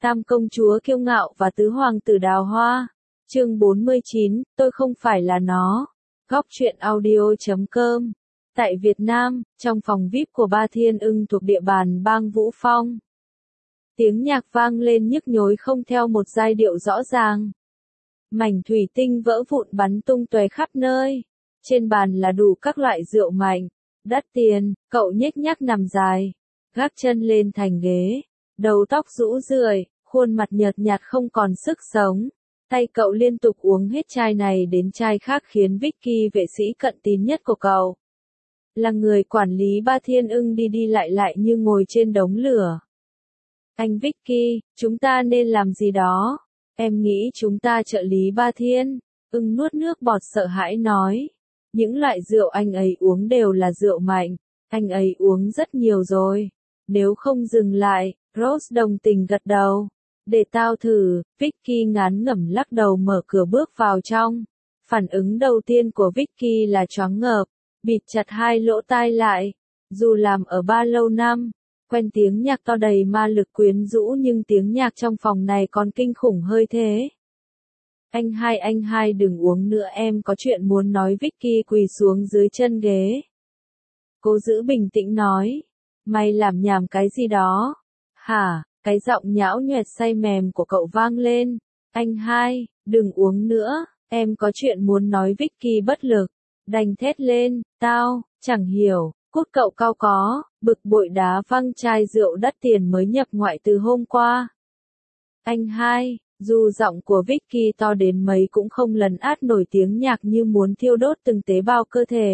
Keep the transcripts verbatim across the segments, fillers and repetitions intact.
Tam công chúa kiêu ngạo và tứ hoàng tử đào hoa. Chương bốn mươi chín, tôi không phải là nó. Góc truyện audio chấm com. Tại Việt Nam, trong phòng vi ai pi của Ba Thiên Ưng thuộc địa bàn bang Vũ Phong. Tiếng nhạc vang lên nhức nhối không theo một giai điệu rõ ràng. Mảnh thủy tinh vỡ vụn bắn tung tóe khắp nơi. Trên bàn là đủ các loại rượu mạnh, đắt tiền, cậu nhếch nhác nằm dài, gác chân lên thành ghế, đầu tóc rũ rượi, khuôn mặt nhợt nhạt không còn sức sống. Tay cậu liên tục uống hết chai này đến chai khác khiến Vicky vệ sĩ cận tín nhất của cậu, là người quản lý Ba Thiên Ưng đi đi lại lại như ngồi trên đống lửa. Anh Vicky, chúng ta nên làm gì đó. Em nghĩ chúng ta trợ lý Ba Thiên. Ưng nuốt nước bọt sợ hãi nói. Những loại rượu anh ấy uống đều là rượu mạnh. Anh ấy uống rất nhiều rồi. Nếu không dừng lại, Rose đồng tình gật đầu. Để tao thử, Vicky ngán ngẩm lắc đầu mở cửa bước vào trong. Phản ứng đầu tiên của Vicky là choáng ngợp, bịt chặt hai lỗ tai lại. Dù làm ở ba lâu năm, quen tiếng nhạc to đầy ma lực quyến rũ nhưng tiếng nhạc trong phòng này còn kinh khủng hơi thế. Anh hai anh hai đừng uống nữa em có chuyện muốn nói. Vicky quỳ xuống dưới chân ghế. Cố giữ bình tĩnh nói. Mày làm nhảm cái gì đó? Hả? Cái giọng nhão nhoẹt say mềm của cậu vang lên. Anh hai, đừng uống nữa, em có chuyện muốn nói. Vicky bất lực, đành thét lên, tao, chẳng hiểu, cút. Cậu cao có, bực bội đá văng chai rượu đắt tiền mới nhập ngoại từ hôm qua. Anh hai, dù giọng của Vicky to đến mấy cũng không lấn át nổi tiếng nhạc như muốn thiêu đốt từng tế bào cơ thể.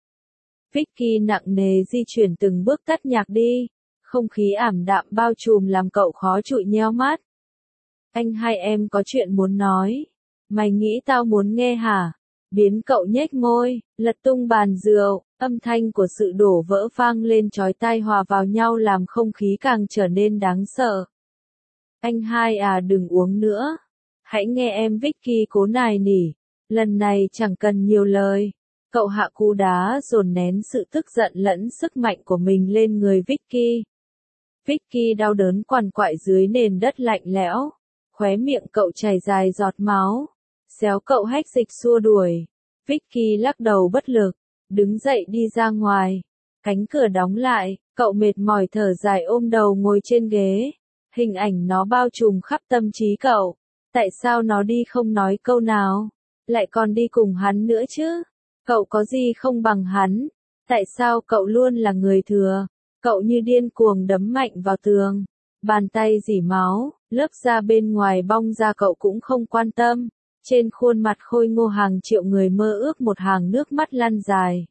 Vicky nặng nề di chuyển từng bước tắt nhạc đi. Không khí ảm đạm bao trùm làm cậu khó trụi nheo mắt. Anh hai em có chuyện muốn nói. Mày nghĩ tao muốn nghe hả? Biến cậu nhếch môi, lật tung bàn rượu, âm thanh của sự đổ vỡ vang lên chói tai hòa vào nhau làm không khí càng trở nên đáng sợ. Anh hai à đừng uống nữa. Hãy nghe em. Vicky cố nài nỉ. Lần này chẳng cần nhiều lời. Cậu hạ cú đá dồn nén sự tức giận lẫn sức mạnh của mình lên người Vicky. Vicky đau đớn quằn quại dưới nền đất lạnh lẽo. Khóe miệng cậu chảy dài giọt máu. Xéo cậu hách dịch xua đuổi. Vicky lắc đầu bất lực. Đứng dậy đi ra ngoài. Cánh cửa đóng lại. Cậu mệt mỏi thở dài ôm đầu ngồi trên ghế. Hình ảnh nó bao trùm khắp tâm trí cậu. Tại sao nó đi không nói câu nào? Lại còn đi cùng hắn nữa chứ? Cậu có gì không bằng hắn? Tại sao cậu luôn là người thừa? Cậu như điên cuồng đấm mạnh vào tường. Bàn tay rỉ máu, lớp da bên ngoài bong ra cậu cũng không quan tâm. Trên khuôn mặt khôi ngô hàng triệu người mơ ước một hàng nước mắt lăn dài.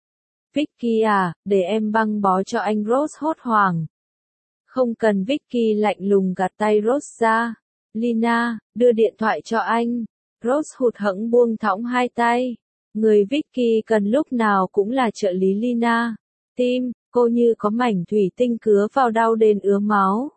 Vicky à, để em băng bó cho anh. Rose hốt hoảng. Không cần. Vicky lạnh lùng gạt tay Rose ra. Lina, đưa điện thoại cho anh. Rose hụt hẫng buông thõng hai tay. Người Vicky cần lúc nào cũng là trợ lý Lina. Tim, cô như có mảnh thủy tinh cứa vào đau đến ứa máu.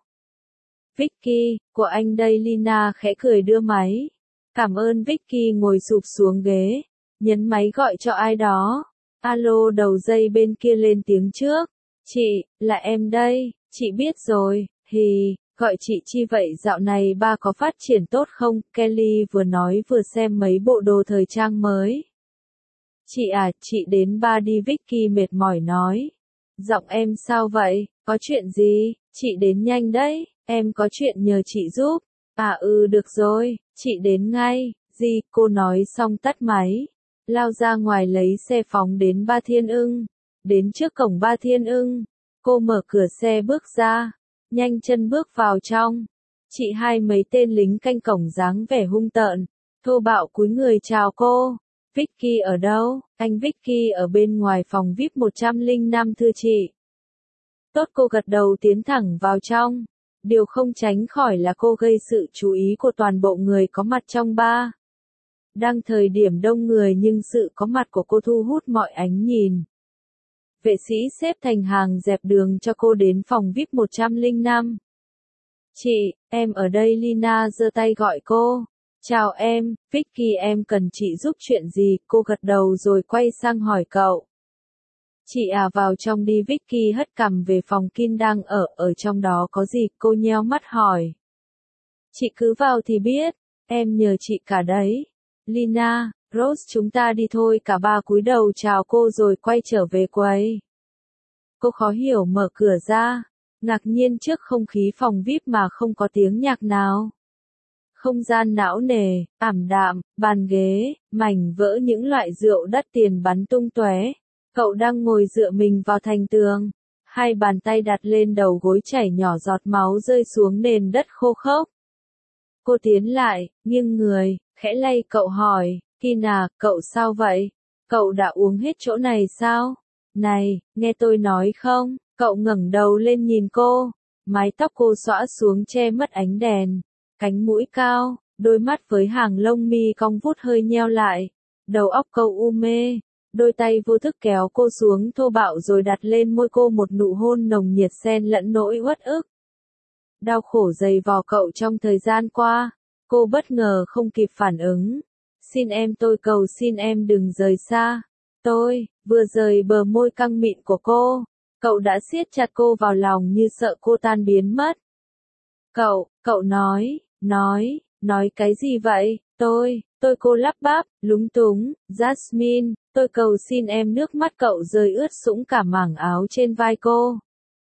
Vicky, của anh đây. Lina khẽ cười đưa máy. Cảm ơn. Vicky ngồi sụp xuống ghế. Nhấn máy gọi cho ai đó. Alo. Đầu dây bên kia lên tiếng trước. Chị, là em đây. Chị biết rồi. Hì, gọi chị chi vậy? Dạo này ba có phát triển tốt không? Kelly vừa nói vừa xem mấy bộ đồ thời trang mới. Chị à, chị đến ba đi. Vicky mệt mỏi nói. Giọng em sao vậy? Có chuyện gì? Chị đến nhanh đấy, em có chuyện nhờ chị giúp. À ừ được rồi, chị đến ngay. Gì? Cô nói xong tắt máy. Lao ra ngoài lấy xe phóng đến Ba Thiên Ưng. Đến trước cổng Ba Thiên Ưng. Cô mở cửa xe bước ra. Nhanh chân bước vào trong. Chị hai mấy tên lính canh cổng dáng vẻ hung tợn. Thô bạo cúi người chào cô. Vicky ở đâu? Anh Vicky ở bên ngoài phòng vi ai pi một trăm lẻ năm thưa chị. Tốt. Cô gật đầu tiến thẳng vào trong. Điều không tránh khỏi là cô gây sự chú ý của toàn bộ người có mặt trong bar. Đang thời điểm đông người nhưng sự có mặt của cô thu hút mọi ánh nhìn. Vệ sĩ xếp thành hàng dẹp đường cho cô đến phòng vi ai pi một trăm lẻ năm. Chị, em ở đây. Lina giơ tay gọi cô. Chào em, Vicky em cần chị giúp chuyện gì? Cô gật đầu rồi quay sang hỏi cậu. Chị à vào trong đi. Vicky hất cằm về phòng Kin đang ở, ở trong đó có gì? Cô nheo mắt hỏi. Chị cứ vào thì biết, em nhờ chị cả đấy. Lina, Rose chúng ta đi thôi, cả ba cúi đầu chào cô rồi quay trở về quầy. Cô khó hiểu mở cửa ra, ngạc nhiên trước không khí phòng vi ai pi mà không có tiếng nhạc nào. Không gian não nề, ảm đạm, bàn ghế, mảnh vỡ những loại rượu đắt tiền bắn tung tóe. Cậu đang ngồi dựa mình vào thành tường, hai bàn tay đặt lên đầu gối chảy nhỏ giọt máu rơi xuống nền đất khô khốc. Cô tiến lại, nghiêng người, khẽ lay cậu hỏi, Kina, cậu sao vậy? Cậu đã uống hết chỗ này sao? Này, nghe tôi nói không? Cậu ngẩng đầu lên nhìn cô, mái tóc cô xõa xuống che mất ánh đèn, cánh mũi cao, đôi mắt với hàng lông mi cong vút hơi nheo lại, đầu óc cậu u mê, đôi tay vô thức kéo cô xuống thô bạo rồi đặt lên môi cô một nụ hôn nồng nhiệt xen lẫn nỗi uất ức. Đau khổ dày vò cậu trong thời gian qua, cô bất ngờ không kịp phản ứng. Xin em, tôi cầu xin em đừng rời xa. Tôi, vừa rời bờ môi căng mịn của cô, cậu đã siết chặt cô vào lòng như sợ cô tan biến mất. Cậu, cậu nói, nói, nói cái gì vậy? Tôi, tôi cô lắp bắp, lúng túng, Jasmine, tôi cầu xin em. Nước mắt cậu rơi ướt sũng cả mảng áo trên vai cô.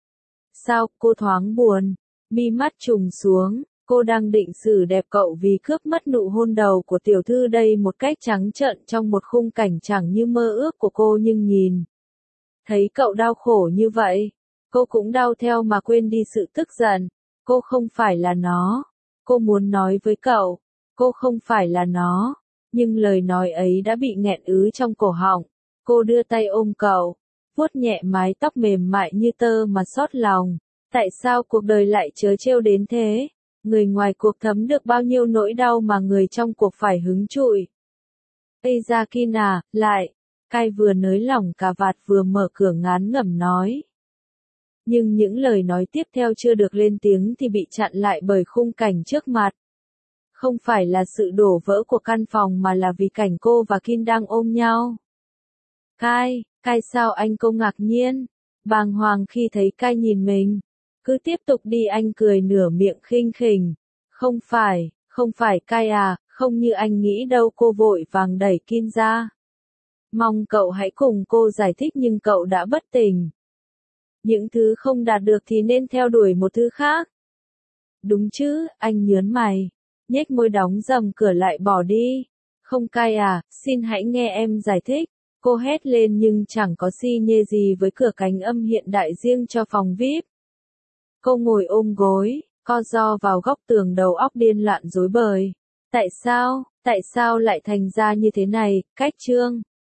Sao, cô thoáng buồn, mi mắt trùng xuống, cô đang định xử đẹp cậu vì cướp mất nụ hôn đầu của tiểu thư đây một cách trắng trợn trong một khung cảnh chẳng như mơ ước của cô, nhưng nhìn thấy cậu đau khổ như vậy, cô cũng đau theo mà quên đi sự tức giận. Cô không phải là nó. Cô muốn nói với cậu, cô không phải là nó, nhưng lời nói ấy đã bị nghẹn ứ trong cổ họng. Cô đưa tay ôm cậu, vuốt nhẹ mái tóc mềm mại như tơ mà xót lòng. Tại sao cuộc đời lại trớ trêu đến thế? Người ngoài cuộc thấm được bao nhiêu nỗi đau mà người trong cuộc phải hứng chịu. Ây da Kina, lại, Kai vừa nới lỏng cà vạt vừa mở cửa ngán ngẩm nói. Nhưng những lời nói tiếp theo chưa được lên tiếng thì bị chặn lại bởi khung cảnh trước mặt. Không phải là sự đổ vỡ của căn phòng mà là vì cảnh cô và Kin đang ôm nhau. Kai, Kai sao anh? Cô ngạc nhiên, bàng hoàng khi thấy Kai nhìn mình. Cứ tiếp tục đi, anh cười nửa miệng khinh khỉnh. Không phải, không phải Kai à, không như anh nghĩ đâu. Cô vội vàng đẩy Kin ra. Mong cậu hãy cùng cô giải thích, nhưng cậu đã bất tỉnh. Những thứ không đạt được thì nên theo đuổi một thứ khác. Đúng chứ, anh nhớn mày, nhếch môi đóng dầm cửa lại bỏ đi. Không Kai à, xin hãy nghe em giải thích. Cô hét lên nhưng chẳng có xi nhê gì với cửa cánh âm hiện đại riêng cho phòng vi ai pi. Cô ngồi ôm gối, co ro vào góc tường, đầu óc điên loạn rối bời. Tại sao, tại sao lại thành ra như thế này? Cách chương